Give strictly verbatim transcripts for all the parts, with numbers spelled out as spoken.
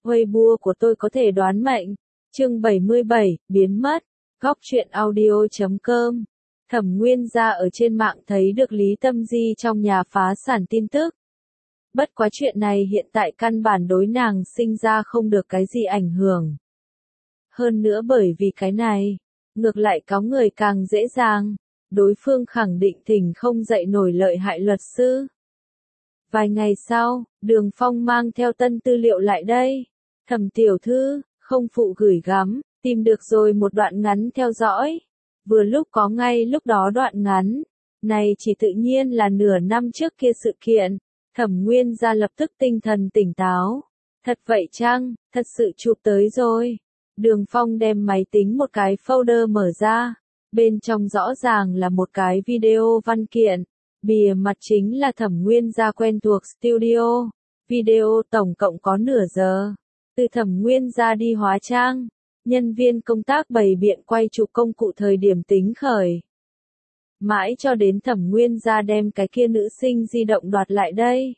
Weibo của tôi có thể đoán mệnh. Chương bảy mươi bảy, biến mất. Góc truyện audio chấm com. Thẩm Nguyên Gia ở trên mạng thấy được Lý Tâm Di trong nhà phá sản tin tức. Bất quá chuyện này hiện tại căn bản đối nàng sinh ra không được cái gì ảnh hưởng. Hơn nữa bởi vì cái này, ngược lại có người càng dễ dàng, đối phương khẳng định thỉnh không dậy nổi lợi hại luật sư. Vài ngày sau, Đường Phong mang theo tân tư liệu lại đây. Thẩm tiểu thư, không phụ gửi gắm, tìm được rồi một đoạn ngắn theo dõi. Vừa lúc có ngay lúc đó đoạn ngắn, này chỉ tự nhiên là nửa năm trước kia sự kiện. Thẩm Nguyên Gia lập tức tinh thần tỉnh táo. Thật vậy chăng, thật sự chụp tới rồi. Đường Phong đem máy tính một cái folder mở ra. Bên trong rõ ràng là một cái video văn kiện. Bìa mặt chính là Thẩm Nguyên Gia quen thuộc studio. Video tổng cộng có nửa giờ. Từ Thẩm Nguyên Gia đi hóa trang, nhân viên công tác bày biện quay chụp công cụ thời điểm tính khởi. Mãi cho đến Thẩm Nguyên Gia đem cái kia nữ sinh di động đoạt lại đây.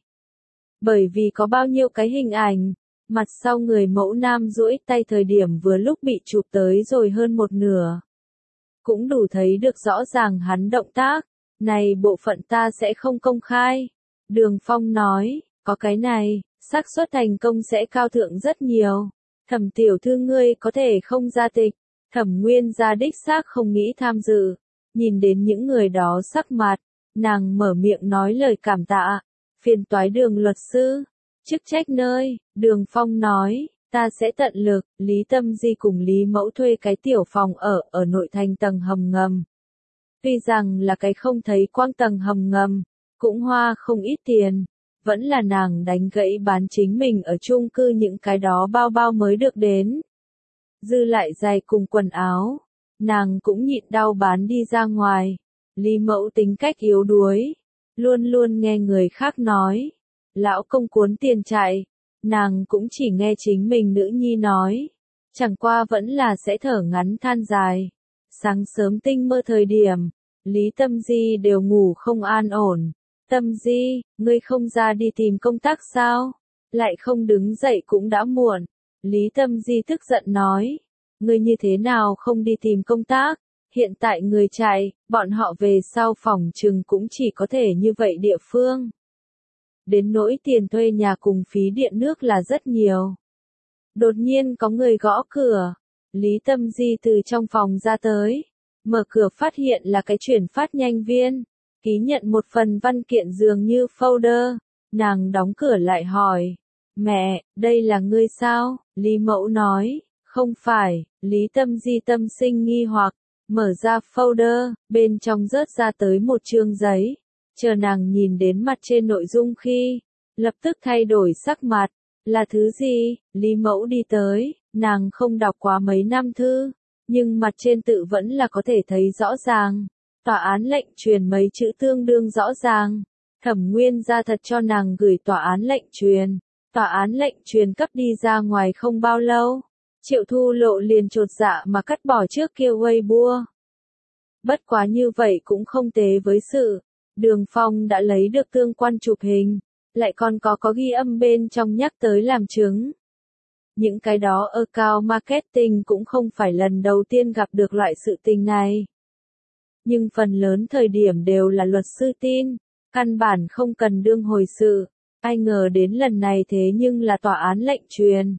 Bởi vì có bao nhiêu cái hình ảnh, mặt sau người mẫu nam duỗi tay thời điểm vừa lúc bị chụp tới rồi hơn một nửa. Cũng đủ thấy được rõ ràng hắn động tác, này bộ phận ta sẽ không công khai. Đường Phong nói, có cái này, xác suất thành công sẽ cao thượng rất nhiều. Thẩm tiểu thư ngươi có thể không ra tịch. Thẩm Nguyên Gia đích xác không nghĩ tham dự. Nhìn đến những người đó sắc mặt, nàng mở miệng nói lời cảm tạ. Phiền toái Đường luật sư, chức trách nơi. Đường Phong nói, ta sẽ tận lực. Lý Tâm Di cùng Lý Mẫu thuê cái tiểu phòng ở ở nội thành tầng hầm ngầm. Tuy rằng là cái không thấy quang tầng hầm ngầm, cũng hoa không ít tiền. Vẫn là nàng đánh gãy bán chính mình ở chung cư những cái đó bao bao mới được đến. Dư lại giày cùng quần áo, nàng cũng nhịn đau bán đi ra ngoài. Lý Mẫu tính cách yếu đuối, luôn luôn nghe người khác nói. Lão công cuốn tiền chạy, nàng cũng chỉ nghe chính mình nữ nhi nói. Chẳng qua vẫn là sẽ thở ngắn than dài. Sáng sớm tinh mơ thời điểm, Lý Tâm Di đều ngủ không an ổn. Tâm Di, ngươi không ra đi tìm công tác sao? Lại không đứng dậy cũng đã muộn. Lý Tâm Di tức giận nói. Ngươi như thế nào không đi tìm công tác? Hiện tại người chạy, bọn họ về sau phòng trừng cũng chỉ có thể như vậy địa phương. Đến nỗi tiền thuê nhà cùng phí điện nước là rất nhiều. Đột nhiên có người gõ cửa. Lý Tâm Di từ trong phòng ra tới. Mở cửa phát hiện là cái chuyển phát nhanh viên. Ký nhận một phần văn kiện dường như folder. Nàng đóng cửa lại hỏi. Mẹ, đây là ngươi sao? Lý Mẫu nói. Không phải. Lý Tâm Di tâm sinh nghi hoặc. Mở ra folder, bên trong rớt ra tới một chương giấy. Chờ nàng nhìn đến mặt trên nội dung khi, lập tức thay đổi sắc mặt. Là thứ gì? Lý Mẫu đi tới. Nàng không đọc quá mấy năm thư, nhưng mặt trên tự vẫn là có thể thấy rõ ràng. Tòa án lệnh truyền mấy chữ tương đương rõ ràng. Thẩm Nguyên Gia thật cho nàng gửi tòa án lệnh truyền. Tòa án lệnh truyền cấp đi ra ngoài không bao lâu. Triệu Thu Lộ liền chột dạ mà cắt bỏ trước kia Weibo. Bất quá như vậy cũng không tế với sự. Đường Phong đã lấy được tương quan chụp hình. Lại còn có có ghi âm bên trong nhắc tới làm chứng. Những cái đó ở cao marketing cũng không phải lần đầu tiên gặp được loại sự tình này. Nhưng phần lớn thời điểm đều là luật sư tin, căn bản không cần đương hồi sự. Ai ngờ đến lần này thế nhưng là tòa án lệnh truyền.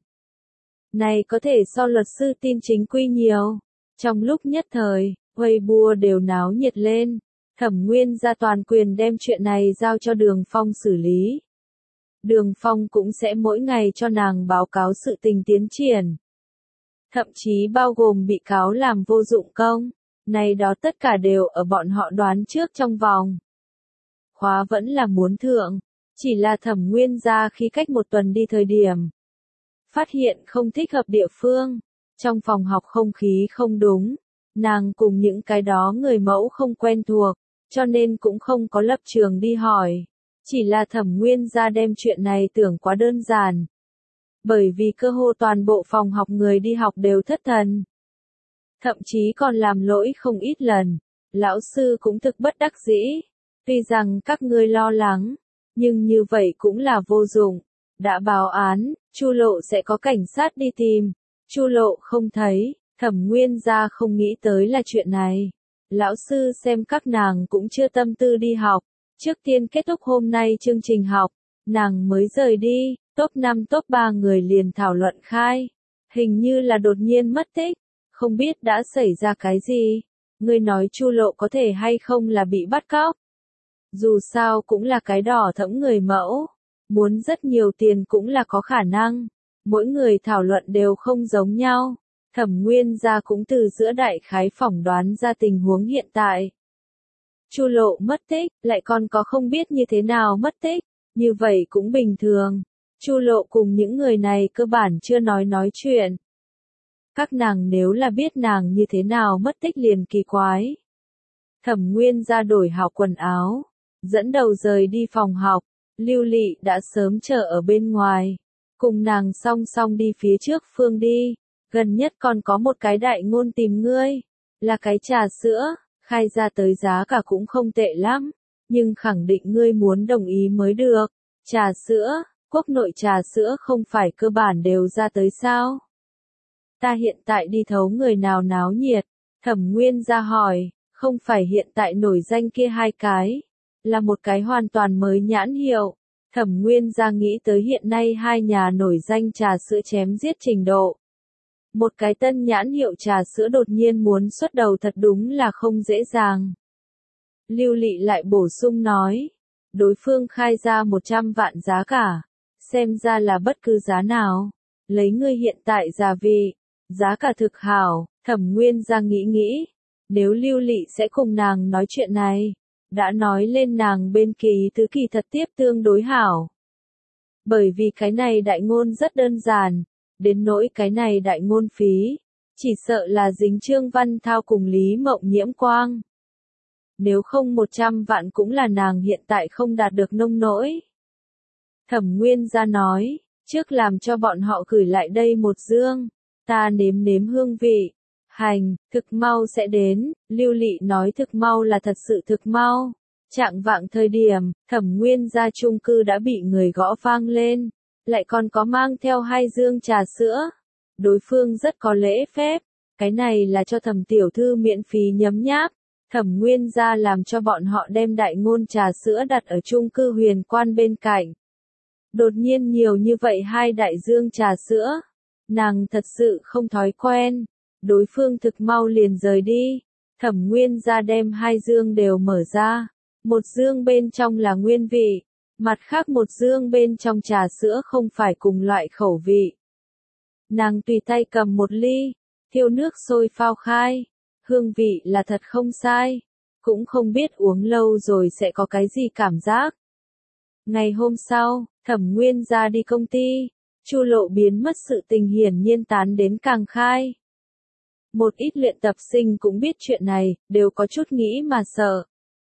Này có thể so luật sư tin chính quy nhiều. Trong lúc nhất thời, Weibo đều náo nhiệt lên. Thẩm Nguyên Gia toàn quyền đem chuyện này giao cho Đường Phong xử lý. Đường Phong cũng sẽ mỗi ngày cho nàng báo cáo sự tình tiến triển. Thậm chí bao gồm bị cáo làm vô dụng công. Này đó tất cả đều ở bọn họ đoán trước trong vòng. Khóa vẫn là muốn thượng. Chỉ là Thẩm Nguyên Gia khi cách một tuần đi thời điểm. Phát hiện không thích hợp địa phương. Trong phòng học không khí không đúng. Nàng cùng những cái đó người mẫu không quen thuộc. Cho nên cũng không có lập trường đi hỏi. Chỉ là Thẩm Nguyên Gia đem chuyện này tưởng quá đơn giản. Bởi vì cơ hồ toàn bộ phòng học người đi học đều thất thần. Thậm chí còn làm lỗi không ít lần. Lão sư cũng thực bất đắc dĩ. Tuy rằng các ngươi lo lắng, nhưng như vậy cũng là vô dụng. Đã báo án, Chu Lộ sẽ có cảnh sát đi tìm. Chu Lộ không thấy, Thẩm Nguyên Gia không nghĩ tới là chuyện này. Lão sư xem các nàng cũng chưa tâm tư đi học. Trước tiên kết thúc hôm nay chương trình học, nàng mới rời đi, top năm top ba người liền thảo luận khai. Hình như là đột nhiên mất tích, không biết đã xảy ra cái gì. Ngươi nói Chu Lộ có thể hay không là bị bắt cóc. Dù sao cũng là cái đỏ thẫm người mẫu, muốn rất nhiều tiền cũng là có khả năng. Mỗi người thảo luận đều không giống nhau. Thẩm Nguyên Gia cũng từ giữa đại khái phỏng đoán ra tình huống hiện tại. Chu Lộ mất tích, lại còn có không biết như thế nào mất tích, như vậy cũng bình thường. Chu Lộ cùng những người này cơ bản chưa nói nói chuyện. Các nàng nếu là biết nàng như thế nào mất tích liền kỳ quái. Thẩm Nguyên Gia đổi hảo quần áo, dẫn đầu rời đi phòng học. Lưu Lị đã sớm chờ ở bên ngoài, cùng nàng song song đi phía trước phương đi. Gần nhất còn có một cái đại ngôn tìm ngươi, là cái trà sữa, khai ra tới giá cả cũng không tệ lắm, nhưng khẳng định ngươi muốn đồng ý mới được. Trà sữa, quốc nội trà sữa không phải cơ bản đều ra tới sao? Ta hiện tại đi thấu người nào náo nhiệt? Thẩm Nguyên Gia hỏi, không phải hiện tại nổi danh kia hai cái, là một cái hoàn toàn mới nhãn hiệu. Thẩm Nguyên Gia nghĩ tới hiện nay hai nhà nổi danh trà sữa chém giết trình độ. Một cái tân nhãn hiệu trà sữa đột nhiên muốn xuất đầu thật đúng là không dễ dàng. Lưu Lị lại bổ sung nói, đối phương khai ra một trăm vạn giá cả, xem ra là bất cứ giá nào, lấy ngươi hiện tại giá vị, giá cả thực hảo. Thẩm Nguyên Gia nghĩ nghĩ, nếu Lưu Lị sẽ cùng nàng nói chuyện này, đã nói lên nàng bên kỳ tứ kỳ thật tiếp tương đối hảo. Bởi vì cái này đại ngôn rất đơn giản, đến nỗi cái này đại ngôn phí, chỉ sợ là dính Trương Văn Thao cùng Lý Mộng Nhiễm quang. Nếu không một trăm vạn cũng là nàng hiện tại không đạt được nông nỗi. Thẩm Nguyên Gia nói, trước làm cho bọn họ gửi lại đây một dương, ta nếm nếm hương vị. Hành, thực mau sẽ đến. Lưu Lị nói thực mau là thật sự thực mau. Trạng vạng thời điểm, Thẩm Nguyên Gia chung cư đã bị người gõ vang lên, lại còn có mang theo hai dương trà sữa. Đối phương rất có lễ phép, cái này là cho Thẩm tiểu thư miễn phí nhấm nháp. Thẩm Nguyên Gia làm cho bọn họ đem đại ngôn trà sữa đặt ở chung cư Huyền Quan bên cạnh. Đột nhiên nhiều như vậy hai đại dương trà sữa, nàng thật sự không thói quen. Đối phương thực mau liền rời đi. Thẩm Nguyên Gia đem hai dương đều mở ra. Một dương bên trong là nguyên vị, mặt khác một dương bên trong trà sữa không phải cùng loại khẩu vị. Nàng tùy tay cầm một ly, thiêu nước sôi phao khai. Hương vị là thật không sai, cũng không biết uống lâu rồi sẽ có cái gì cảm giác. Ngày hôm sau, Thẩm Nguyên Gia đi công ty, Chu Lộ biến mất sự tình hiển nhiên tán đến càng khai. Một ít luyện tập sinh cũng biết chuyện này, đều có chút nghĩ mà sợ.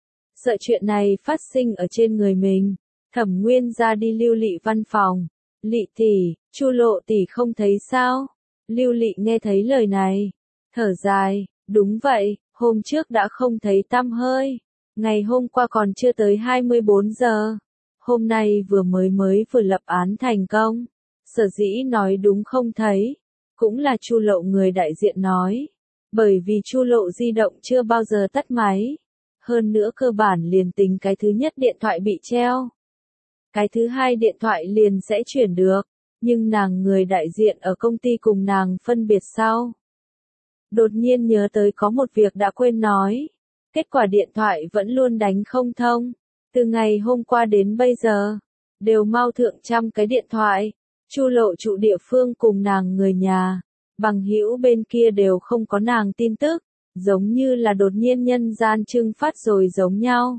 Sợ chuyện này phát sinh ở trên người mình. Thẩm Nguyên Gia đi Lưu Lị văn phòng. Lị tỷ, Chu Lộ tỷ không thấy sao? Lưu Lị nghe thấy lời này, thở dài, đúng vậy, hôm trước đã không thấy tăm hơi. Ngày hôm qua còn chưa tới hai mươi bốn giờ. Hôm nay vừa mới mới vừa lập án thành công. Sở dĩ nói đúng không thấy, cũng là Chu Lộ người đại diện nói. Bởi vì Chu Lộ di động chưa bao giờ tắt máy. Hơn nữa cơ bản liền tính cái thứ nhất điện thoại bị treo. Cái thứ hai điện thoại liền sẽ chuyển được. Nhưng nàng người đại diện ở công ty cùng nàng phân biệt sau. Đột nhiên nhớ tới có một việc đã quên nói. Kết quả điện thoại vẫn luôn đánh không thông. Từ ngày hôm qua đến bây giờ, đều mau thượng trăm cái điện thoại. Chu Lộ trụ địa phương cùng nàng người nhà, bằng hữu bên kia đều không có nàng tin tức, giống như là đột nhiên nhân gian trưng phát rồi giống nhau.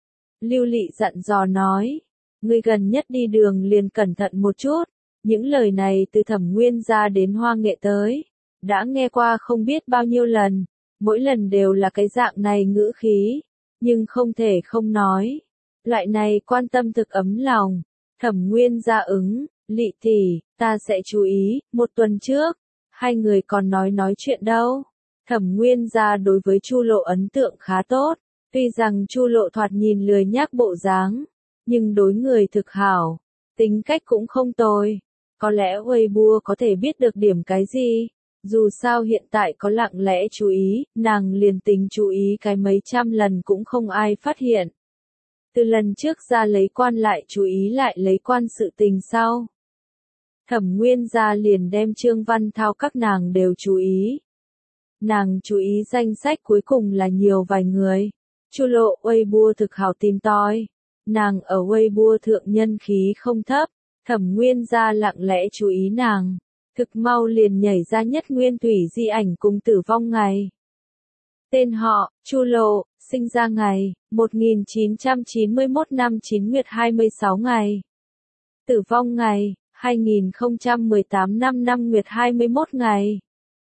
Lưu Lị dặn dò nói, ngươi gần nhất đi đường liền cẩn thận một chút, những lời này từ Thẩm Nguyên Gia đến Hoa Nghệ tới, đã nghe qua không biết bao nhiêu lần, mỗi lần đều là cái dạng này ngữ khí, nhưng không thể không nói. Loại này quan tâm thực ấm lòng. Thẩm Nguyên Gia ứng, Lị tỷ, ta sẽ chú ý. Một tuần trước, hai người còn nói nói chuyện đâu. Thẩm Nguyên Gia đối với Chu Lộ ấn tượng khá tốt, tuy rằng Chu Lộ thoạt nhìn lười nhác bộ dáng, nhưng đối người thực hảo, tính cách cũng không tồi. Có lẽ Weibo có thể biết được điểm cái gì. Dù sao hiện tại có lặng lẽ chú ý, nàng liền tính chú ý cái mấy trăm lần cũng không ai phát hiện. Từ lần trước ra lấy quan lại chú ý lại lấy quan sự tình sau. Thẩm Nguyên gia liền đem Trương Văn Thao các nàng đều chú ý. Nàng chú ý danh sách cuối cùng là nhiều vài người. Chu Lộ Weibo thực hảo tìm tòi. Nàng ở Weibo thượng nhân khí không thấp. Thẩm Nguyên gia lặng lẽ chú ý nàng. Thực mau liền nhảy ra nhất nguyên thủy di ảnh cùng tử vong ngày. Tên họ, Chu Lộ, sinh ra ngày, một nghìn chín trăm chín mươi mốt năm chín nguyệt hai mươi sáu ngày. Tử vong ngày, hai nghìn không trăm mười tám năm năm nguyệt hai mươi mốt ngày.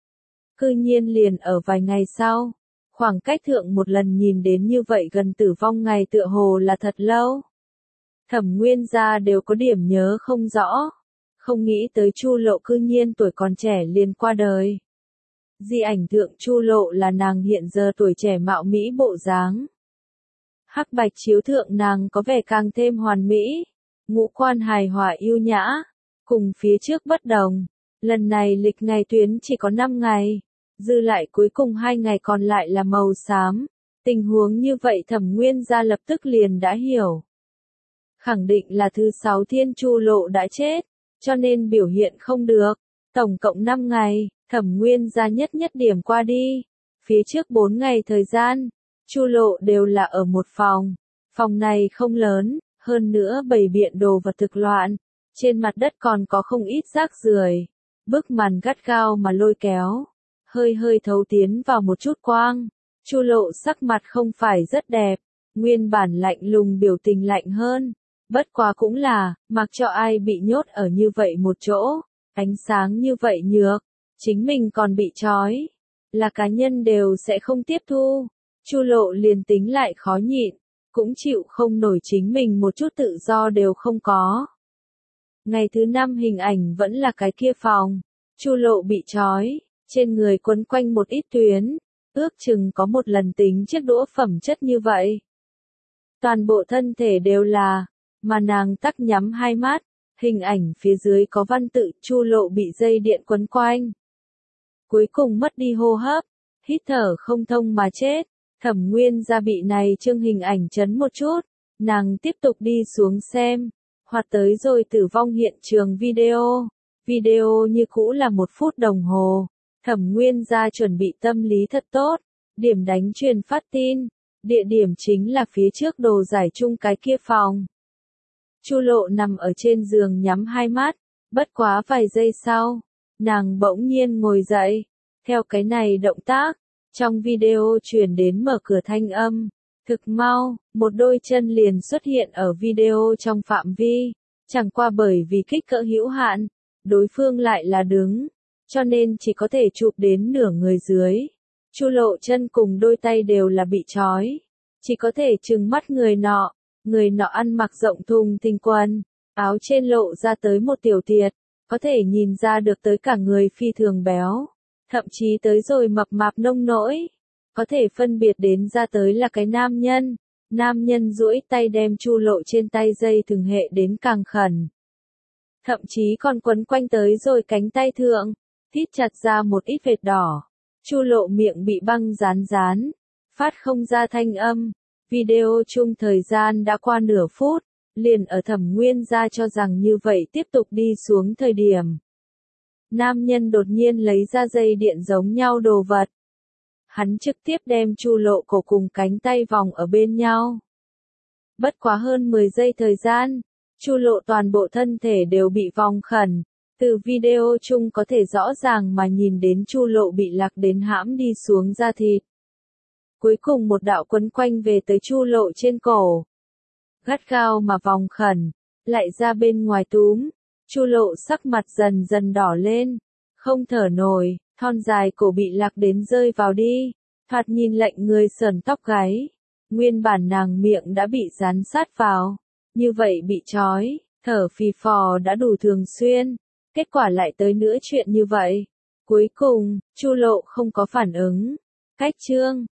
Cư nhiên liền ở vài ngày sau, khoảng cách thượng một lần nhìn đến như vậy gần tử vong ngày tựa hồ là thật lâu. Thẩm Nguyên gia đều có điểm nhớ không rõ, không nghĩ tới Chu Lộ cư nhiên tuổi còn trẻ liền qua đời. Di ảnh thượng Chu Lộ là nàng hiện giờ tuổi trẻ mạo mỹ bộ dáng. Hắc bạch chiếu thượng nàng có vẻ càng thêm hoàn mỹ, ngũ quan hài hòa yêu nhã, cùng phía trước bất đồng. Lần này lịch ngày tuyến chỉ có năm ngày, dư lại cuối cùng hai ngày còn lại là màu xám. Tình huống như vậy Thẩm Nguyên gia lập tức liền đã hiểu. Khẳng định là thứ sáu thiên Chu Lộ đã chết, cho nên biểu hiện không được. Tổng cộng năm ngày, Thẩm Nguyên gia nhất nhất điểm qua đi. Phía trước bốn ngày thời gian, Chu Lộ đều là ở một phòng. Phòng này không lớn, hơn nữa bày biện đồ vật thực loạn. Trên mặt đất còn có không ít rác rưởi. Bức màn gắt gao mà lôi kéo. Hơi hơi thấu tiến vào một chút quang. Chu Lộ sắc mặt không phải rất đẹp. Nguyên bản lạnh lùng biểu tình lạnh hơn. Bất quá cũng là, mặc cho ai bị nhốt ở như vậy một chỗ. Ánh sáng như vậy nhược. Chính mình còn bị trói. Là cá nhân đều sẽ không tiếp thu. Chu Lộ liền tính lại khó nhịn. Cũng chịu không nổi chính mình một chút tự do đều không có. Ngày thứ năm hình ảnh vẫn là cái kia phòng. Chu Lộ bị trói. Trên người quấn quanh một ít tuyến. Ước chừng có một lần tính chiếc đũa phẩm chất như vậy. Toàn bộ thân thể đều là. Mà nàng tắc nhắm hai mắt. Hình ảnh phía dưới có văn tự Chu Lộ bị dây điện quấn quanh. Cuối cùng mất đi hô hấp. Hít thở không thông mà chết. Thẩm Nguyên gia bị này chương hình ảnh chấn một chút. Nàng tiếp tục đi xuống xem. Hoặc tới rồi tử vong hiện trường video. Video như cũ là một phút đồng hồ. Thẩm Nguyên gia chuẩn bị tâm lý thật tốt. Điểm đánh truyền phát tin. Địa điểm chính là phía trước đồ giải chung cái kia phòng. Chu Lộ nằm ở trên giường nhắm hai mắt. Bất quá vài giây sau. Nàng bỗng nhiên ngồi dậy. Theo cái này động tác. Trong video truyền đến mở cửa thanh âm. Thực mau, một đôi chân liền xuất hiện ở video trong phạm vi. Chẳng qua bởi vì kích cỡ hữu hạn. Đối phương lại là đứng. Cho nên chỉ có thể chụp đến nửa người dưới. Chu Lộ chân cùng đôi tay đều là bị trói. Chỉ có thể trừng mắt người nọ. Người nọ ăn mặc rộng thùng thình quần. Áo trên lộ ra tới một tiểu thiệt. Có thể nhìn ra được tới cả người phi thường béo. Thậm chí tới rồi mập mạp nông nỗi. Có thể phân biệt đến ra tới là cái nam nhân. Nam nhân duỗi tay đem Chu Lộ trên tay dây thừng hệ đến càng khẩn. Thậm chí còn quấn quanh tới rồi cánh tay thượng. Thít chặt ra một ít vệt đỏ. Chu Lộ miệng bị băng dán dán. Phát không ra thanh âm. Video chung thời gian đã qua nửa phút. Liền ở Thẩm Nguyên gia cho rằng như vậy tiếp tục đi xuống thời điểm. Nam nhân đột nhiên lấy ra dây điện giống nhau đồ vật. Hắn trực tiếp đem Chu Lộ cổ cùng cánh tay vòng ở bên nhau. Bất quá hơn mười giây thời gian, Chu Lộ toàn bộ thân thể đều bị vòng khẩn. Từ video chung có thể rõ ràng mà nhìn đến Chu Lộ bị lạc đến hãm đi xuống da thịt. Cuối cùng một đạo quấn quanh về tới Chu Lộ trên cổ. Gắt gao mà vòng khẩn, lại ra bên ngoài túm. Chu Lộ sắc mặt dần dần đỏ lên, không thở nổi, thon dài cổ bị lạc đến rơi vào đi, thoạt nhìn lệnh người sờn tóc gáy. Nguyên bản nàng miệng đã bị dán sát vào, như vậy bị trói, thở phì phò đã đủ thường xuyên, kết quả lại tới nữa chuyện như vậy. Cuối cùng, Chu Lộ không có phản ứng. Cách chương